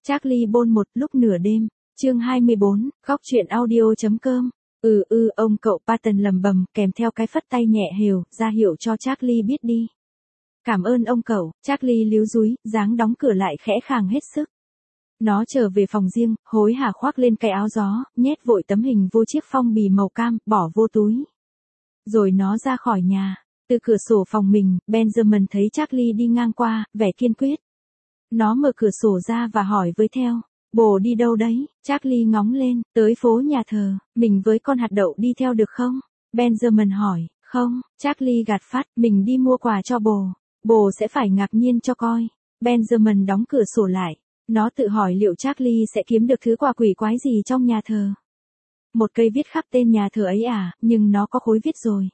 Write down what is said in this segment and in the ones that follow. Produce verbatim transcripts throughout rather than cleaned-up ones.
Charlie Bôn một lúc nửa đêm, chương hai mươi bốn, góc truyện audio.com. Ừ ừ ông cậu Patton lầm bầm kèm theo cái phất tay nhẹ hều, ra hiệu cho Charlie biết đi. Cảm ơn ông cậu, Charlie líu dúi, dáng đóng cửa lại khẽ khàng hết sức. Nó trở về phòng riêng, hối hả khoác lên cái áo gió, nhét vội tấm hình vô chiếc phong bì màu cam, bỏ vô túi. Rồi nó ra khỏi nhà. Từ cửa sổ phòng mình, Benjamin thấy Charlie đi ngang qua, vẻ kiên quyết. Nó mở cửa sổ ra và hỏi với theo, bồ đi đâu đấy? Charlie ngóng lên, tới phố nhà thờ, mình với con hạt đậu đi theo được không? Benjamin hỏi, không, Charlie gạt phát, mình đi mua quà cho bồ, bồ sẽ phải ngạc nhiên cho coi. Benjamin đóng cửa sổ lại, nó tự hỏi liệu Charlie sẽ kiếm được thứ quà quỷ quái gì trong nhà thờ. Một cây viết khắc tên nhà thờ ấy à, nhưng nó có khối viết rồi.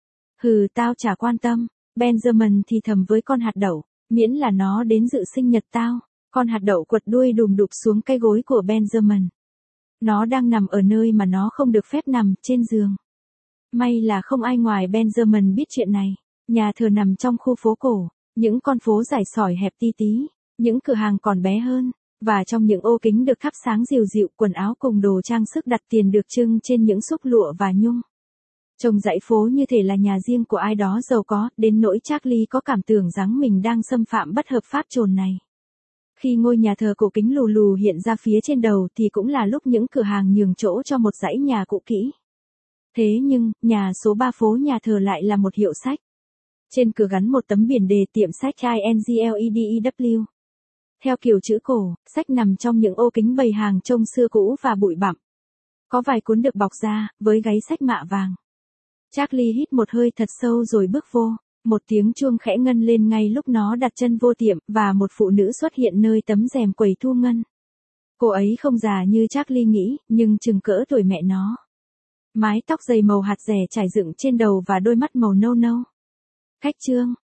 Hừ, tao chả quan tâm, Benjamin thì thầm với con hạt đậu, miễn là nó đến dự sinh nhật tao. Con hạt đậu quật đuôi đùm đụp xuống cái gối của Benjamin. Nó đang nằm ở nơi mà nó không được phép nằm, trên giường. May là không ai ngoài Benjamin biết chuyện này. Nhà thờ nằm trong khu phố cổ, những con phố rải sỏi hẹp ti tí, những cửa hàng còn bé hơn, và trong những ô kính được thắp sáng dịu dịu, quần áo cùng đồ trang sức đặt tiền được trưng trên những xúc lụa và nhung. Trông dãy phố như thể là nhà riêng của ai đó giàu có, đến nỗi Charlie có cảm tưởng rằng mình đang xâm phạm bất hợp pháp chồn này. Khi ngôi nhà thờ cổ kính lù lù hiện ra phía trên đầu thì cũng là lúc những cửa hàng nhường chỗ cho một dãy nhà cũ kỹ. Thế nhưng, nhà số ba phố nhà thờ lại là một hiệu sách. Trên cửa gắn một tấm biển đề tiệm sách i n g l e d e w. Theo kiểu chữ cổ, sách nằm trong những ô kính bày hàng trông xưa cũ và bụi bặm. Có vài cuốn được bọc ra, với gáy sách mạ vàng. Charlie hít một hơi thật sâu rồi bước vô. Một tiếng chuông khẽ ngân lên ngay lúc nó đặt chân vô tiệm, và một phụ nữ xuất hiện nơi tấm rèm quầy thu ngân. Cô ấy không già như Charlie nghĩ, nhưng chừng cỡ tuổi mẹ nó. Mái tóc dày màu hạt rẻ trải dựng trên đầu và đôi mắt màu nâu nâu. Khách trương,